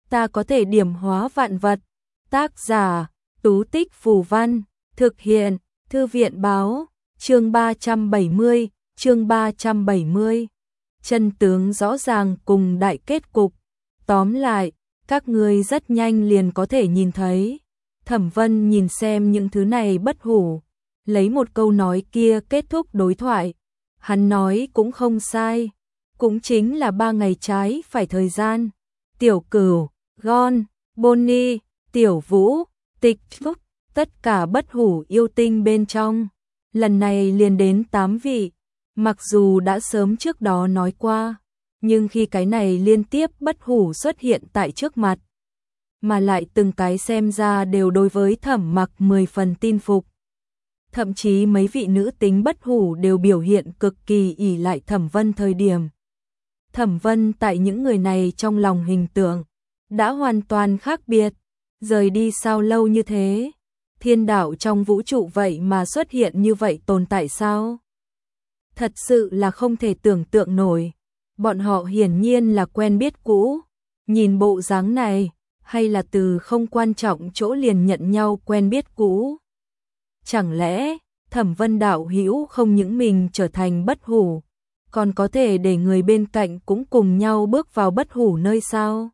ta có thể điểm hóa vạn vật. Tác giả, Tú Tích Phù Văn, thực hiện, Thư viện báo, chương 370. Chân tướng rõ ràng cùng đại kết cục. Tóm lại, các ngươi rất nhanh liền có thể nhìn thấy. Thẩm Vân nhìn xem những thứ này bất hủ, lấy một câu nói kia kết thúc đối thoại. Hắn nói cũng không sai, cũng chính là 3 ngày trái phải thời gian. Tiểu Cửu, Gon, Bonnie, Tiểu Vũ, Tịch Phúc, tất cả bất hủ yêu tinh bên trong. Lần này liền đến 8 vị, mặc dù đã sớm trước đó nói qua, nhưng khi cái này liên tiếp bất hủ xuất hiện tại trước mặt, mà lại từng cái xem ra đều đối với Thẩm Mặc 10 phần tin phục. Thậm chí mấy vị nữ tính bất hủ đều biểu hiện cực kỳ ỷ lại Thẩm Vân thời điểm. Thẩm Vân tại những người này trong lòng hình tượng đã hoàn toàn khác biệt, rời đi sao lâu như thế, thiên đạo trong vũ trụ vậy mà xuất hiện như vậy tồn tại sao? Thật sự là không thể tưởng tượng nổi, bọn họ hiển nhiên là quen biết cũ, nhìn bộ dáng này, hay là từ không quan trọng chỗ liền nhận nhau quen biết cũ. Chẳng lẽ, Thẩm Vân đạo hữu không những mình trở thành bất hủ, còn có thể để người bên cạnh cũng cùng nhau bước vào bất hủ nơi sao?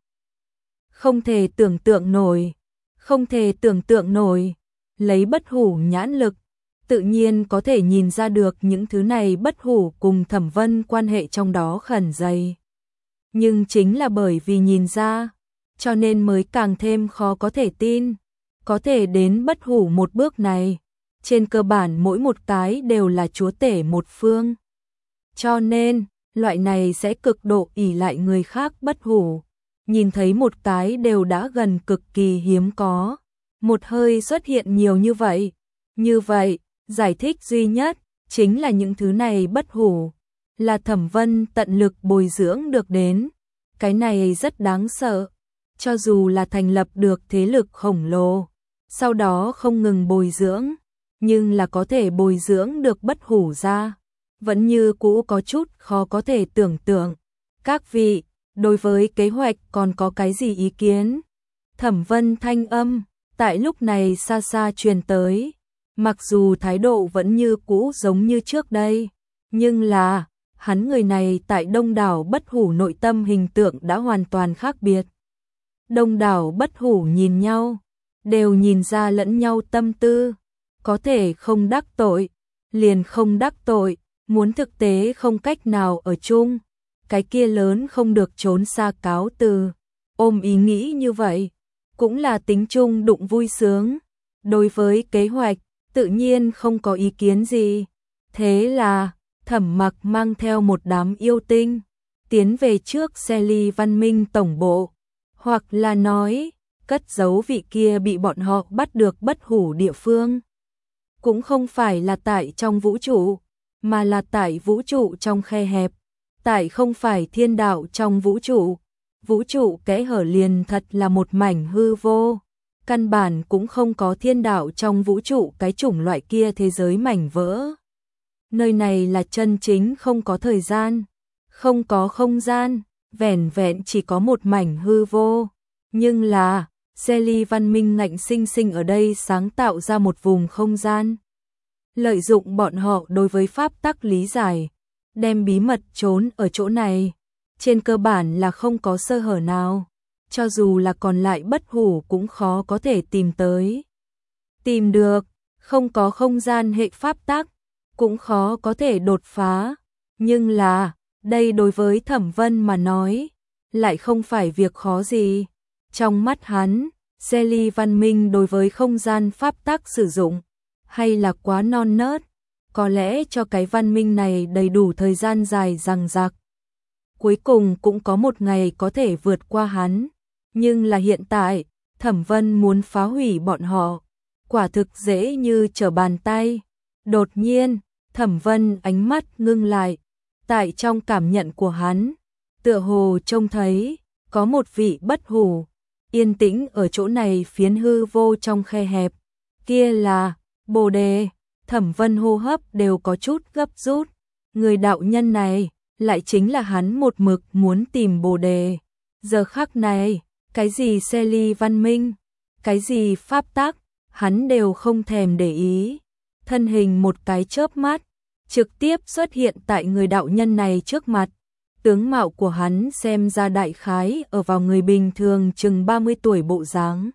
Không thể tưởng tượng nổi, không thể tưởng tượng nổi, lấy bất hủ nhãn lực, tự nhiên có thể nhìn ra được những thứ này bất hủ cùng Thẩm Vân quan hệ trong đó khẩn dày. Nhưng chính là bởi vì nhìn ra, cho nên mới càng thêm khó có thể tin, có thể đến bất hủ một bước này, trên cơ bản mỗi một cái đều là chúa tể một phương. Cho nên, loại này sẽ cực độ ỷ lại người khác bất hủ, nhìn thấy một cái đều đã gần cực kỳ hiếm có, một hơi xuất hiện nhiều như vậy. Như vậy, giải thích duy nhất chính là những thứ này bất hủ là Thẩm Vân tận lực bồi dưỡng được đến. Cái này rất đáng sợ, cho dù là thành lập được thế lực khổng lồ, sau đó không ngừng bồi dưỡng, nhưng là có thể bồi dưỡng được bất hủ ra, vẫn như cũ có chút khó có thể tưởng tượng. Các vị, đối với kế hoạch còn có cái gì ý kiến? Thẩm Vân thanh âm tại lúc này xa xa truyền tới, mặc dù thái độ vẫn như cũ giống như trước đây, nhưng là hắn người này tại đông đảo bất hủ nội tâm hình tượng đã hoàn toàn khác biệt. Đông đảo bất hủ nhìn nhau, đều nhìn ra lẫn nhau tâm tư, có thể không đắc tội, liền không đắc tội, muốn thực tế không cách nào ở chung, cái kia lớn không được trốn xa cáo từ. Ôm ý nghĩ như vậy, cũng là tính chung đụng vui sướng, đối với kế hoạch, tự nhiên không có ý kiến gì. Thế là, Thẩm Mặc mang theo một đám yêu tinh, tiến về trước Selly văn minh tổng bộ, hoặc là nói, cất giấu vị kia bị bọn họ bắt được bất hủ địa phương. Cũng không phải là tại trong vũ trụ, mà là tại vũ trụ trong khe hẹp, tại không phải thiên đạo trong vũ trụ kẽ hở liền thật là một mảnh hư vô, căn bản cũng không có thiên đạo trong vũ trụ cái chủng loại kia thế giới mảnh vỡ. Nơi này là chân chính không có thời gian, không có không gian, vẻn vẹn chỉ có một mảnh hư vô, nhưng là Selly văn minh ngạnh sinh sinh ở đây sáng tạo ra một vùng không gian. Lợi dụng bọn họ đối với pháp tắc lý giải, đem bí mật trốn ở chỗ này, trên cơ bản là không có sơ hở nào, cho dù là còn lại bất hủ cũng khó có thể tìm tới. Tìm được, không có không gian hệ pháp tắc, cũng khó có thể đột phá, nhưng là, đây đối với Thẩm Vân mà nói, lại không phải việc khó gì. Trong mắt hắn, Selly văn minh đối với không gian pháp tắc sử dụng, hay là quá non nớt, có lẽ cho cái văn minh này đầy đủ thời gian dài dằng dặc. Cuối cùng cũng có một ngày có thể vượt qua hắn, nhưng là hiện tại, Thẩm Vân muốn phá hủy bọn họ, quả thực dễ như trở bàn tay. Đột nhiên, Thẩm Vân ánh mắt ngưng lại, tại trong cảm nhận của hắn, tựa hồ trông thấy, có một vị bất hủ, yên tĩnh ở chỗ này phiến hư vô trong khe hẹp, kia là Bồ Đề. Thẩm Vân hô hấp đều có chút gấp rút, người đạo nhân này, lại chính là hắn một mực muốn tìm Bồ Đề. Giờ khắc này, Cái gì xe ly văn minh, cái gì pháp tắc, hắn đều không thèm để ý. Thân hình một cái chớp mắt, trực tiếp xuất hiện tại người đạo nhân này trước mặt. Tướng mạo của hắn xem ra đại khái ở vào người bình thường chừng 30 tuổi bộ dáng.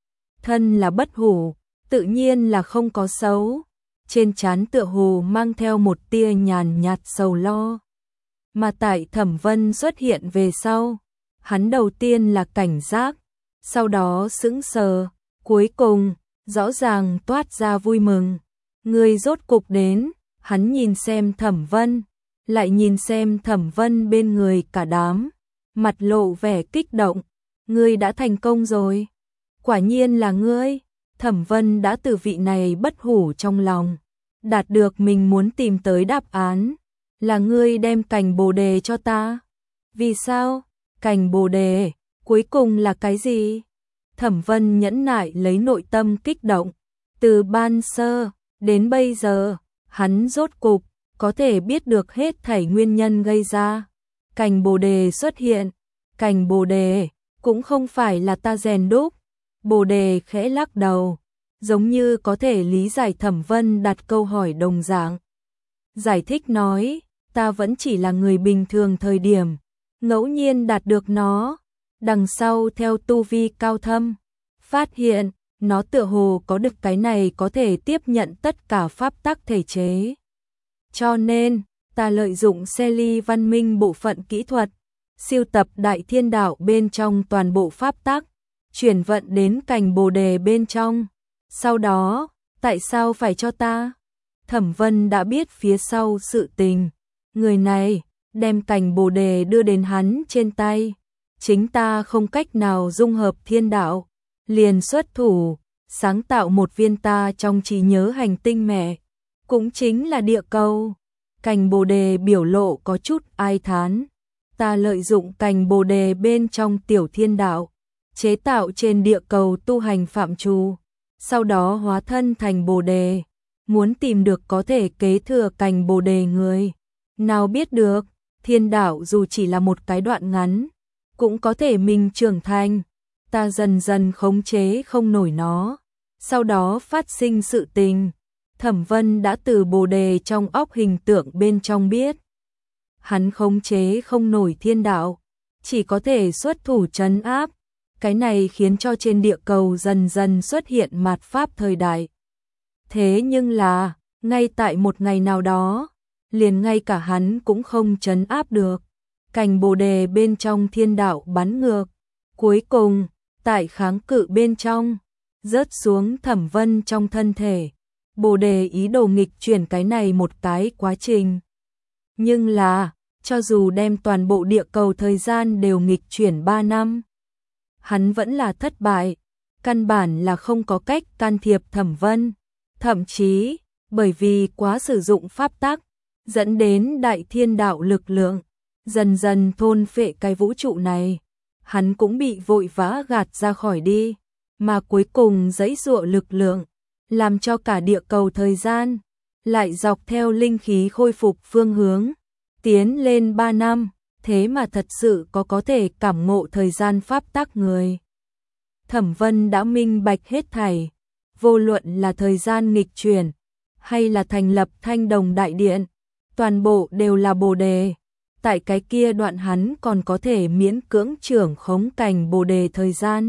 Thân là bất hủ, tự nhiên là không có xấu. Trên trán tựa hồ mang theo một tia nhàn nhạt sầu lo. Mà tại Thẩm Vân xuất hiện về sau, hắn đầu tiên là cảnh giác, sau đó sững sờ, cuối cùng, rõ ràng toát ra vui mừng. Người rốt cục đến, hắn nhìn xem Thẩm Vân, lại nhìn xem Thẩm Vân bên người cả đám, mặt lộ vẻ kích động. Ngươi đã thành công rồi. Quả nhiên là ngươi. Thẩm Vân đã từ vị này bất hủ trong lòng đạt được mình muốn tìm tới đáp án. Là ngươi đem cành bồ đề cho ta. Vì sao? Cành bồ đề, cuối cùng là cái gì? Thẩm Vân nhẫn nại lấy nội tâm kích động. Từ ban sơ đến bây giờ, hắn rốt cục có thể biết được hết thảy nguyên nhân gây ra. Cành bồ đề xuất hiện. Cành bồ đề cũng không phải là ta rèn đúc. Bồ đề khẽ lắc đầu, giống như có thể lý giải Thẩm Vân đặt câu hỏi đồng dạng. Giải thích nói, ta vẫn chỉ là người bình thường thời điểm, ngẫu nhiên đạt được nó, đằng sau theo tu vi cao thâm, phát hiện, nó tựa hồ có được cái này có thể tiếp nhận tất cả pháp tắc thể chế. Cho nên, ta lợi dụng xe ly văn minh bộ phận kỹ thuật, siêu tập đại thiên đạo bên trong toàn bộ pháp tắc, chuyển vận đến cành bồ đề bên trong. Sau đó, tại sao phải cho ta? Thẩm Vân đã biết phía sau sự tình. Người này, đem cành bồ đề đưa đến hắn trên tay. Chính ta không cách nào dung hợp thiên đạo. Liền xuất thủ, sáng tạo một viên ta trong trí nhớ hành tinh mẹ. Cũng chính là địa cầu. Cành bồ đề biểu lộ có chút ai thán. Ta lợi dụng cành bồ đề bên trong tiểu thiên đạo, chế tạo trên địa cầu tu hành phạm trù, sau đó hóa thân thành bồ đề, muốn tìm được có thể kế thừa cành bồ đề người. Nào biết được, thiên đạo dù chỉ là một cái đoạn ngắn, cũng có thể mình trưởng thành. Ta dần dần khống chế không nổi nó, sau đó phát sinh sự tình. Thẩm Vân đã từ bồ đề trong óc hình tượng bên trong biết. Hắn khống chế không nổi thiên đạo, chỉ có thể xuất thủ trấn áp. Cái này khiến cho trên địa cầu dần dần xuất hiện mạt pháp thời đại. Thế nhưng là, ngay tại một ngày nào đó, liền ngay cả hắn cũng không trấn áp được. Cành bồ đề bên trong thiên đạo bắn ngược. Cuối cùng, tại kháng cự bên trong, rớt xuống Thẩm Vân trong thân thể. Bồ đề ý đồ nghịch chuyển cái này một cái quá trình. Nhưng là, cho dù đem toàn bộ địa cầu thời gian đều nghịch chuyển 3 năm, hắn vẫn là thất bại, căn bản là không có cách can thiệp Thẩm Vân. Thậm chí, bởi vì quá sử dụng pháp tắc, dẫn đến đại thiên đạo lực lượng, dần dần thôn phệ cái vũ trụ này. Hắn cũng bị vội vã gạt ra khỏi đi, mà cuối cùng giãy giụa lực lượng, làm cho cả địa cầu thời gian lại dọc theo linh khí khôi phục phương hướng, tiến lên 3 năm, thế mà thật sự có thể cảm ngộ thời gian pháp tắc người. Thẩm Vân đã minh bạch hết thảy, vô luận là thời gian nghịch chuyển, hay là thành lập Thanh Đồng Đại Điện, toàn bộ đều là bồ đề. Tại cái kia đoạn hắn còn có thể miễn cưỡng trưởng khống cành bồ đề thời gian.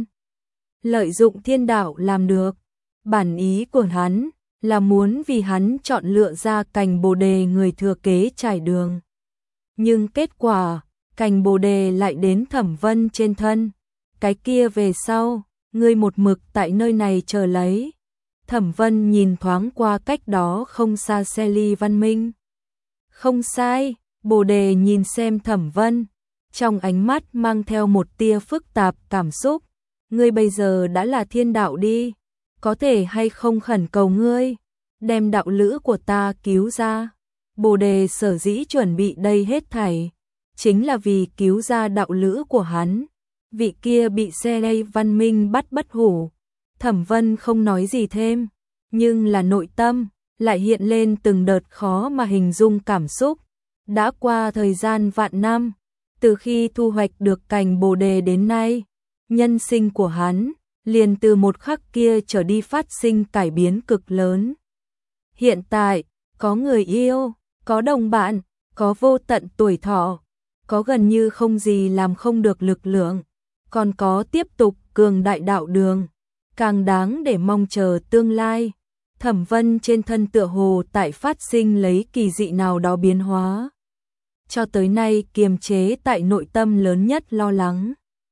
Lợi dụng thiên đạo làm được. Bản ý của hắn là muốn vì hắn chọn lựa ra cành bồ đề người thừa kế trải đường. Nhưng kết quả, cành bồ đề lại đến Thẩm Vân trên thân. Cái kia về sau, ngươi một mực tại nơi này chờ lấy. Thẩm Vân nhìn thoáng qua cách đó không xa xe ly văn minh. Không sai, bồ đề nhìn xem Thẩm Vân, trong ánh mắt mang theo một tia phức tạp cảm xúc. Ngươi bây giờ đã là thiên đạo đi, có thể hay không khẩn cầu ngươi, đem đạo lữ của ta cứu ra. Bồ đề sở dĩ chuẩn bị đây hết thảy, chính là vì cứu ra đạo lữ của hắn. Vị kia bị xe ly văn minh bắt bất hủ. Thẩm Vân không nói gì thêm, nhưng là nội tâm lại hiện lên từng đợt khó mà hình dung cảm xúc. Đã qua thời gian vạn năm, từ khi thu hoạch được cành bồ đề đến nay, nhân sinh của hắn liền từ một khắc kia trở đi phát sinh cải biến cực lớn. Hiện tại, có người yêu, có đồng bạn, có vô tận tuổi thọ, có gần như không gì làm không được lực lượng, còn có tiếp tục cường đại đạo đường, càng đáng để mong chờ tương lai. Thẩm Vân trên thân tựa hồ tại phát sinh lấy kỳ dị nào đó biến hóa. Cho tới nay kiềm chế tại nội tâm lớn nhất lo lắng.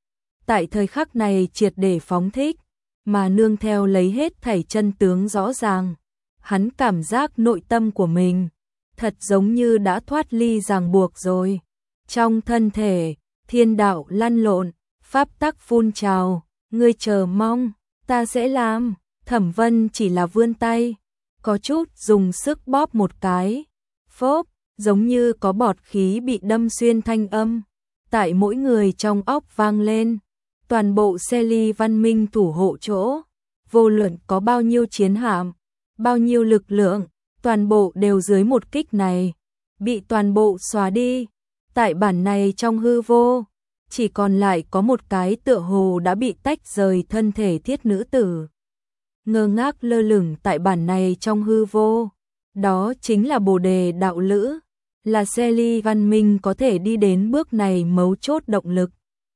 Tại thời khắc này triệt để phóng thích, mà nương theo lấy hết thảy chân tướng rõ ràng. Hắn cảm giác nội tâm của mình thật giống như đã thoát ly ràng buộc rồi. Trong thân thể, thiên đạo lăn lộn, pháp tắc phun trào, ngươi chờ mong, ta sẽ làm. Thẩm Vân chỉ là vươn tay, có chút dùng sức bóp một cái, phốp, giống như có bọt khí bị đâm xuyên thanh âm, tại mỗi người trong óc vang lên. Toàn bộ Selly văn minh thủ hộ chỗ, vô luận có bao nhiêu chiến hạm, bao nhiêu lực lượng, toàn bộ đều dưới một kích này, bị toàn bộ xóa đi. Tại bản này trong hư vô, chỉ còn lại có một cái tựa hồ đã bị tách rời thân thể thiết nữ tử. Ngơ ngác lơ lửng tại bản này trong hư vô, đó chính là Bồ Đề đạo lữ, là Selly văn minh có thể đi đến bước này mấu chốt động lực.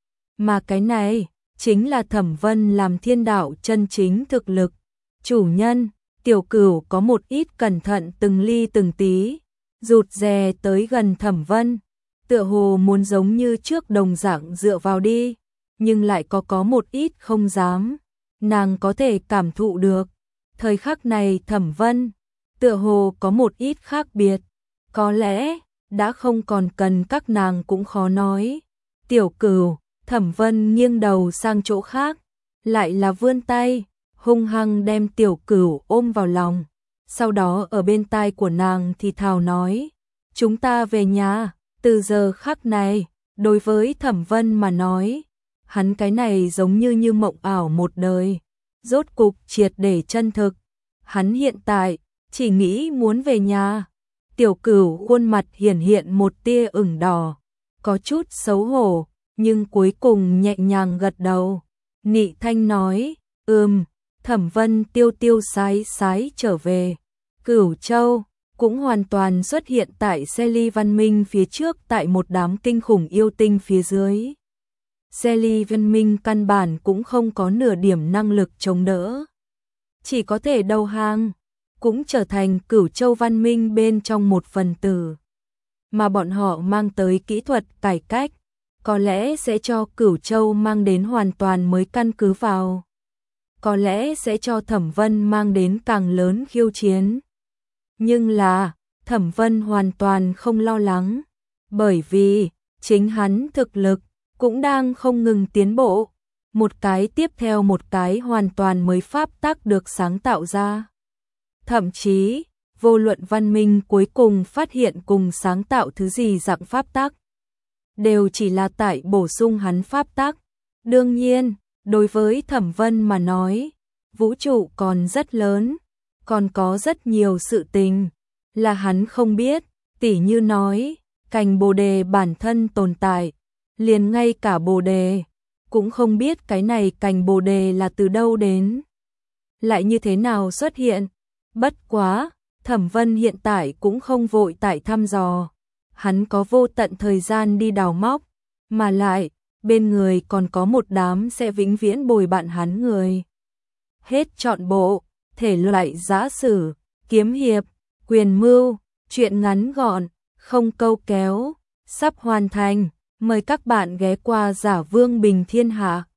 Mà cái này, chính là Thẩm Vân làm thiên đạo chân chính thực lực. Chủ nhân, Tiểu Cửu có một ít cẩn thận từng ly từng tí, rụt rè tới gần Thẩm Vân, tựa hồ muốn giống như trước đồng dạng dựa vào đi, nhưng lại có một ít không dám. Nàng có thể cảm thụ được, thời khắc này Thẩm Vân, tựa hồ có một ít khác biệt, có lẽ, đã không còn cần các nàng cũng khó nói. Tiểu Cửu, Thẩm Vân nghiêng đầu sang chỗ khác, lại là vươn tay, hung hăng đem Tiểu Cửu ôm vào lòng, sau đó ở bên tai của nàng thì thào nói, chúng ta về nhà. Từ giờ khắc này, đối với Thẩm Vân mà nói, hắn cái này giống như mộng ảo một đời, rốt cục triệt để chân thực. Hắn hiện tại chỉ nghĩ muốn về nhà. Tiểu Cửu khuôn mặt hiện một tia ửng đỏ, có chút xấu hổ, nhưng cuối cùng nhẹ nhàng gật đầu. Nị thanh nói, Thẩm Vân tiêu sái trở về. Cửu Châu cũng hoàn toàn xuất hiện tại Selly văn minh phía trước, tại một đám kinh khủng yêu tinh phía dưới. Selly văn minh căn bản cũng không có nửa điểm năng lực chống đỡ, chỉ có thể đầu hàng, cũng trở thành Cửu Châu văn minh bên trong một phần tử. Mà bọn họ mang tới kỹ thuật cải cách, có lẽ sẽ cho Cửu Châu mang đến hoàn toàn mới căn cứ vào, có lẽ sẽ cho Thẩm Vân mang đến càng lớn khiêu chiến. Nhưng là, Thẩm Vân hoàn toàn không lo lắng, bởi vì chính hắn thực lực cũng đang không ngừng tiến bộ, một cái tiếp theo một cái hoàn toàn mới pháp tắc được sáng tạo ra. Thậm chí, vô luận văn minh cuối cùng phát hiện cùng sáng tạo thứ gì dạng pháp tắc, đều chỉ là tại bổ sung hắn pháp tắc. Đương nhiên, đối với Thẩm Vân mà nói, vũ trụ còn rất lớn, còn có rất nhiều sự tình là hắn không biết, tỉ như nói, cành Bồ Đề bản thân tồn tại, liền ngay cả Bồ Đề cũng không biết cái này cành Bồ Đề là từ đâu đến, lại như thế nào xuất hiện. Bất quá, Thẩm Vân hiện tại cũng không vội tại thăm dò, hắn có vô tận thời gian đi đào móc, mà lại, bên người còn có một đám sẽ vĩnh viễn bồi bạn hắn người. Hết trọn bộ, thể loại giã sử, kiếm hiệp, quyền mưu, truyện ngắn gọn, không câu kéo, sắp hoàn thành. Mời các bạn ghé qua Giả Vương Bình Thiên Hạ.